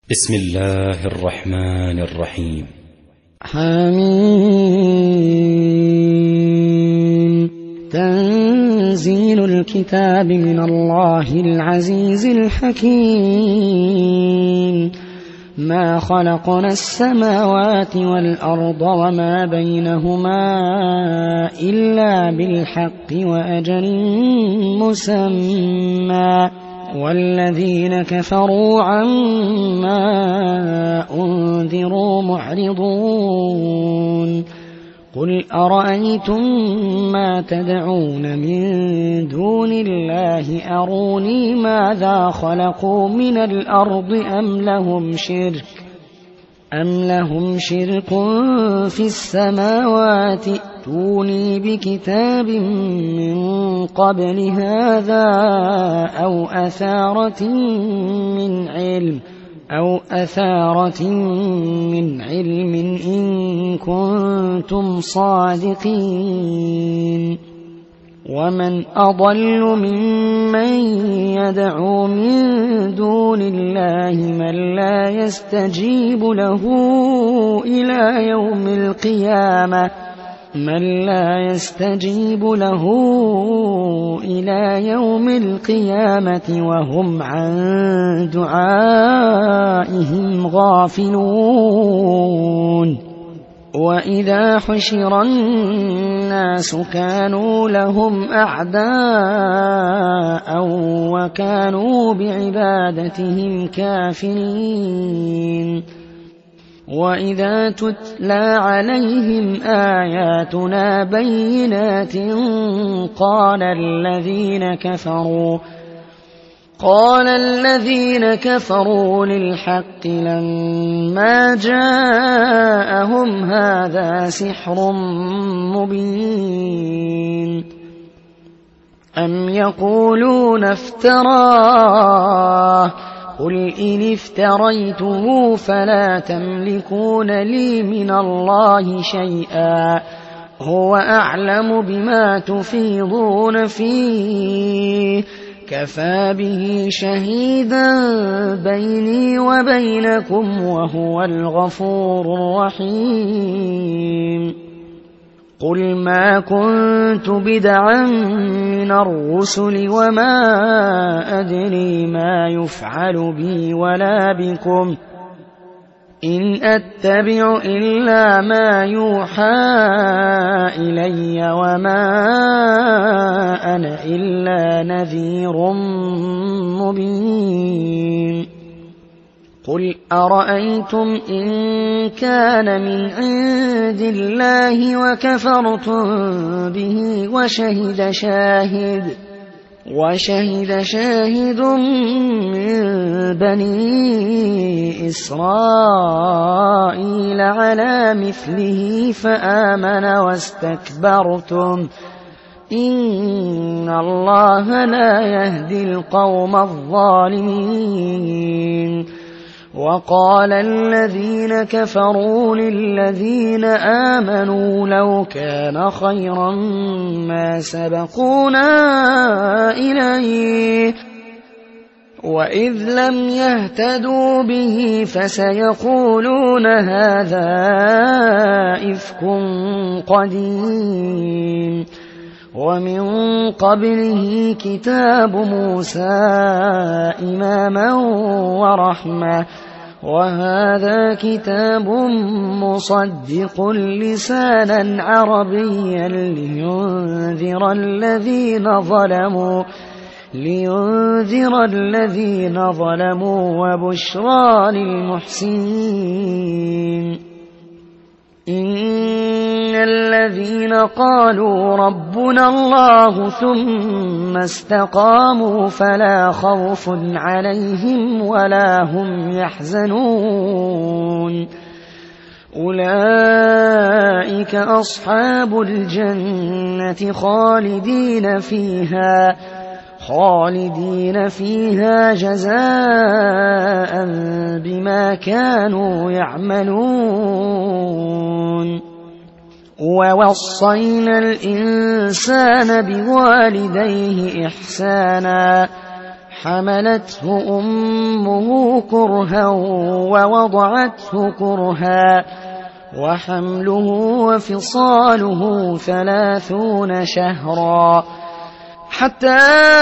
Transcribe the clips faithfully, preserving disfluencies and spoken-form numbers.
بسم الله الرحمن الرحيم. حميم. تنزيل الكتاب من الله العزيز الحكيم. ما خلقنا السماوات والأرض وما بينهما إلا بالحق وأجل مسمى، والذين كفروا عما أنذروا معرضون. قل أرأيتم ما تدعون من دون الله أروني ماذا خلقوا من الأرض أم لهم شرك أم لهم شرك في السماوات ائتوني بكتاب من قبل هذا أو أثارة من علم أو أثارة من علم إن كنتم صادقين. ومن أضل ممن يدعو من دون الله من لا يستجيب له إلى يوم القيامة من لا يستجيب له إلى يوم القيامة وهم عن دعائهم غافلون. وإذا حشر الناس كانوا لهم أعداء وكانوا بعبادتهم كافرين. وإذا تتلى عليهم آياتنا بينات قال الذين كفروا قال الذين كفروا للحق لما جاءهم هذا سحر مبين. أم يقولون افتراه قل إن افتريته فلا تملكون لي من الله شيئا هو أعلم بما تفيضون فيه كفى به شهيدا بيني وبينكم وهو الغفور الرحيم. قل ما كنت بدعا من الرسل وما أدري ما يفعل بي ولا بكم إن أتبع إلا ما يوحى إلي وما أنا إلا نذير مبين. قل أرأيتم إن كان من عند الله وكفرتم به وشهد شاهد وشهد شاهد من بني إسرائيل على مثله فآمن واستكبرتم إن الله لا يهدي القوم الظالمين. وقال الذين كفروا للذين آمنوا لو كان خيرا ما سبقونا إليه وإذ لم يهتدوا به فسيقولون هذا إفك قديم. ومن قبله كتاب موسى إماما ورحمة وهذا كتاب مصدق لسانا عربيا لينذر الذين ظلموا لينذر الذين ظلموا وبشرى للمحسنين. إن الذين قالوا ربنا الله ثم استقاموا فلا خوف عليهم ولا هم يحزنون أولئك أصحاب الجنة خالدين فيها خالدين فيها جزاء بما كانوا يعملون. ووصينا الإنسان بوالديه إحسانا حملته أمه كرها ووضعته كرها وحمله وفصاله ثلاثون شهرا حتى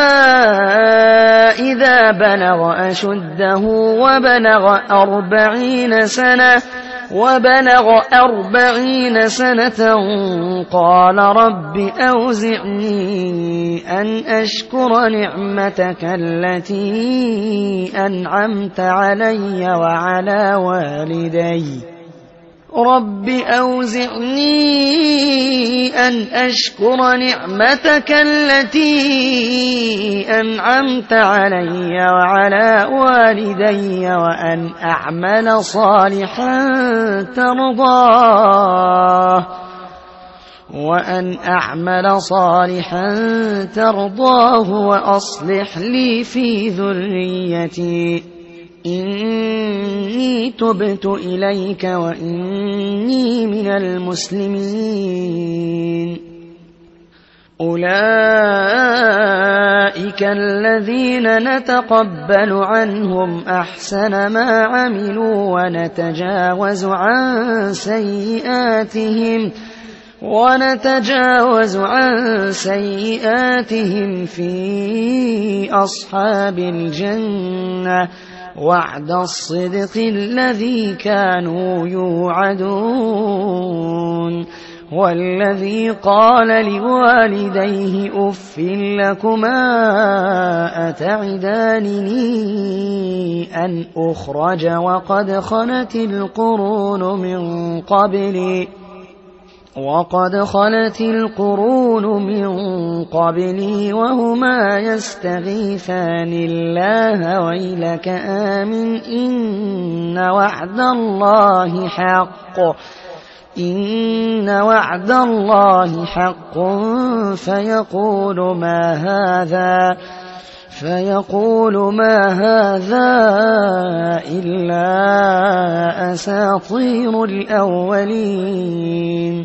إذا بلغ أشده وبلغ أربعين سنة وبلغ أربعين سنة قال رب أوزعني أن أشكر نعمتك التي أنعمت علي وعلى والدي رب أوزعني أن أشكر نعمتك التي أنعمت علي وعلى والدي وأن أعمل صالحا ترضاه وأن أعمل صالحا ترضاه وأصلح لي في ذريتي إني تبت إليك وإني من المسلمين أولئك الذين نتقبل عنهم أحسن ما عملوا ونتجاوز عن سيئاتهم ونتجاوز عن سيئاتهم في أصحاب الجنة وعد الصدق الذي كانوا يوعدون والذي قال لوالديه أف لكما أتعدانني أن أخرج وقد خلت القرون من قبلي وقد خلت القرون من قبلي وهما يستغيثان الله ويلك آمن إن وعد الله حق إن وعد الله حق فيقول ما هذا فيقول ما هذا إلا أساطير الأولين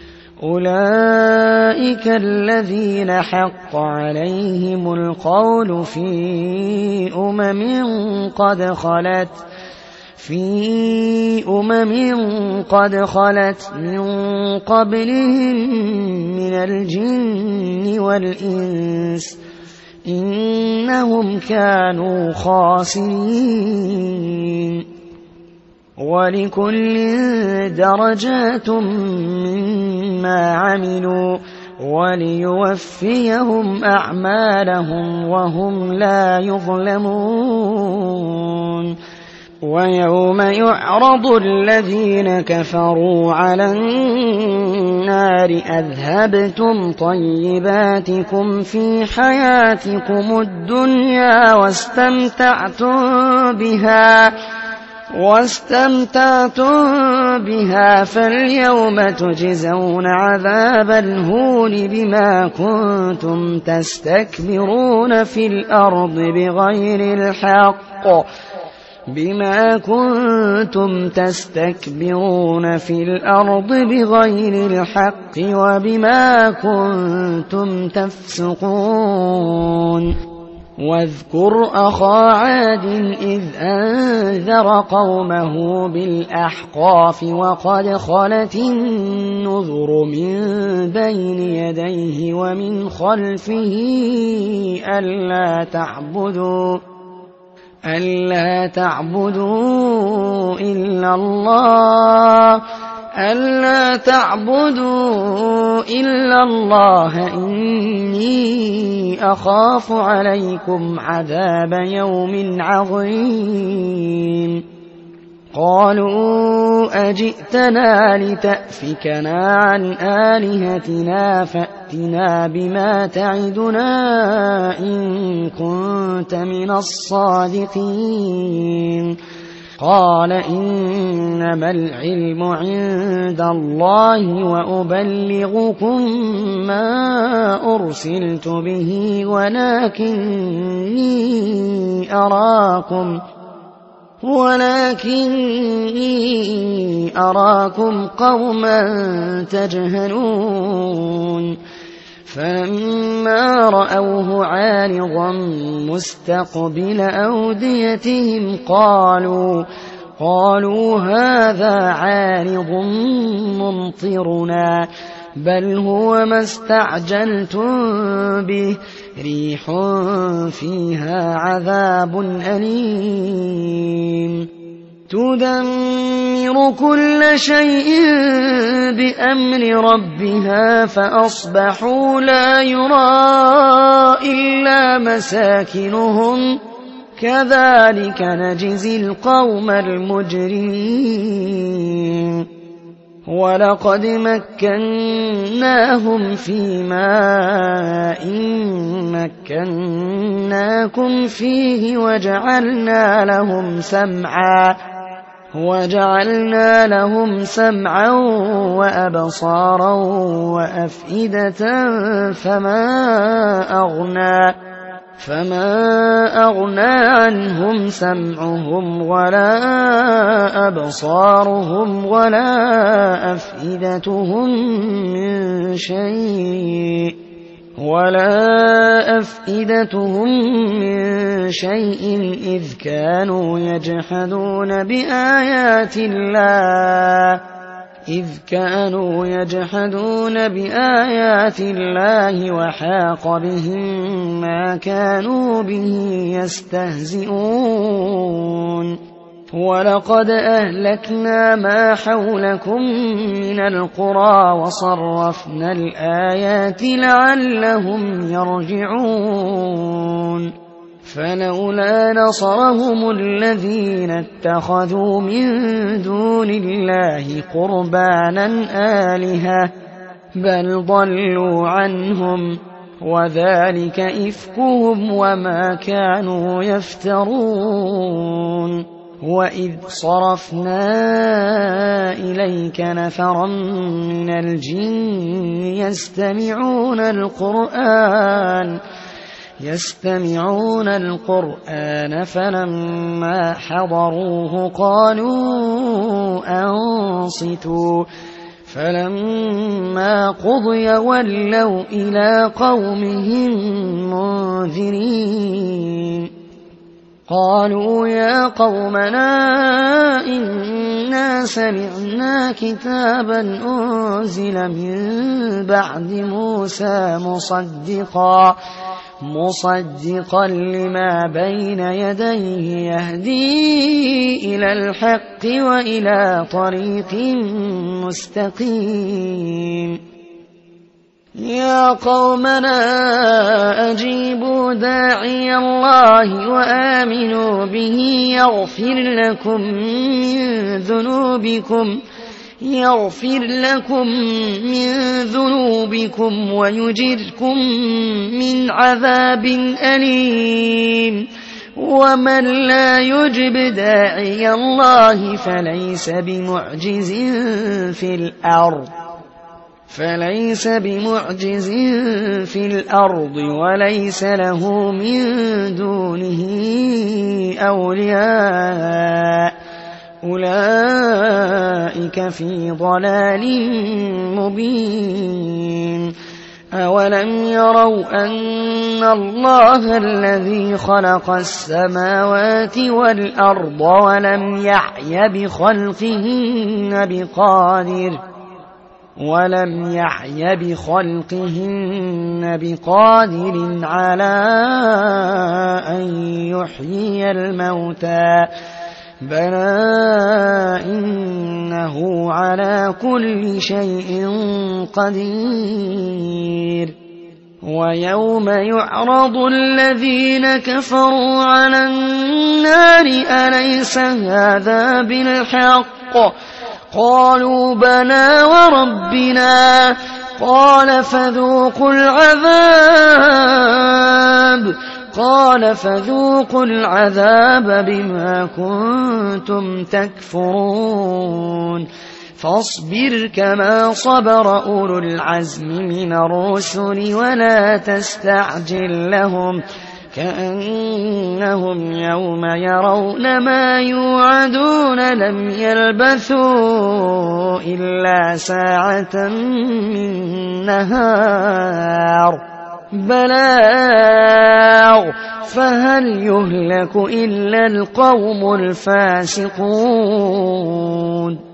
أولئك الذين حق عليهم القول في أمم قد خلت في أمم قد خلت من قبلهم من الجن والإنس إنهم كانوا خاسرين ولكل درجات مما عملوا وليوفيهم أعمالهم وهم لا يظلمون ويوم يعرض الذين كفروا على النار أذهبتم طيباتكم في حياتكم الدنيا واستمتعتم بها واستمتعتم بها فاليوم تجزون عذاب الهون بما كنتم تستكبرون في الأرض بغير الحق بما كنتم تستكبرون في الأرض بغير الحق وبما كنتم تفسقون واذكر أخا عاد إذ أنذر قومه بالأحقاف وقد خلت النذر من بين يديه ومن خلفه ألا تعبدوا ألا تعبدوا إلا الله ألا تعبدوا إلا الله إني أخاف عليكم عذاب يوم عظيم قالوا أجئتنا لتأفكنا عن آلهتنا فأتنا بما تعدنا إن كنت من الصادقين قال إنما العلم عند الله وأبلغكم ما أرسلت به ولكني أراكم ولكني أراكم قوما تجهلون فلما رأوه عارضا مستقبل أوديتهم قالوا قالوا هذا عارض ممطرنا بل هو ما استعجلتم به ريح فيها عذاب أليم تدمر كل شيء بأمر ربها فأصبحوا لا يرى إلا مساكنهم كذلك نجزي القوم المجرمين ولقد مكناهم في ماء مكناكم فيه وجعلنا لهم سمعا وجعلنا لهم سمعا وأبصارا وأفئدة فما أغنى فما أغنى عنهم سمعهم ولا أبصارهم ولا أفئدتهم من شيء ولا أفئدتهم من شيء إذ كانوا يجحدون بآيات الله إذ كانوا يجحدون بآيات الله وحاق بهم ما كانوا به يستهزئون ولقد أهلكنا ما حولكم من القرى وصرفنا الآيات لعلهم يرجعون فلولا نصرهم الذين اتخذوا من دون الله قربانا آلهة بل ضلوا عنهم وذلك إفكهم وما كانوا يفترون وإذ صرفنا إليك نفرا من الجن يستمعون القرآن يستمعون القرآن فلما حضروه قالوا أنصتوا فلما قضي ولوا إلى قومهم منذرين قالوا يا قومنا إنا سمعنا كتابا أنزل من بعد موسى مصدقا مصدقا لما بين يديه يهدي إلى الحق وإلى طريق مستقيم يا قومنا أجيبوا داعي الله وآمنوا به يغفر لكم من ذنوبكم يغفر لكم من ذنوبكم ويجركم من عذاب أليم ومن لا يجب داعي الله فليس بمعجز في الأرض فليس بمعجز في الأرض وليس له من دونه أولياء أولئك في ضلال مبين أولم يروا أن الله الذي خلق السماوات والأرض ولم يعي بخلقهن بقادر ولم يعي بخلقهن بقادر على أن يحيي الموتى بلى إنه على كل شيء قدير ويوم يعرض الذين كفروا على النار أليس هذا بالحق قالوا بلى وربنا قال فذوقوا العذاب قال فذوقوا العذاب بما كنتم تكفرون فاصبر كما صبر أولو العزم من الرسل ولا تستعجل لهم كأنهم يوم يرون ما يوعدون يعملون لم يلبثوا إلا ساعة من نهار بلاغ فهل يهلك إلا القوم الفاسقون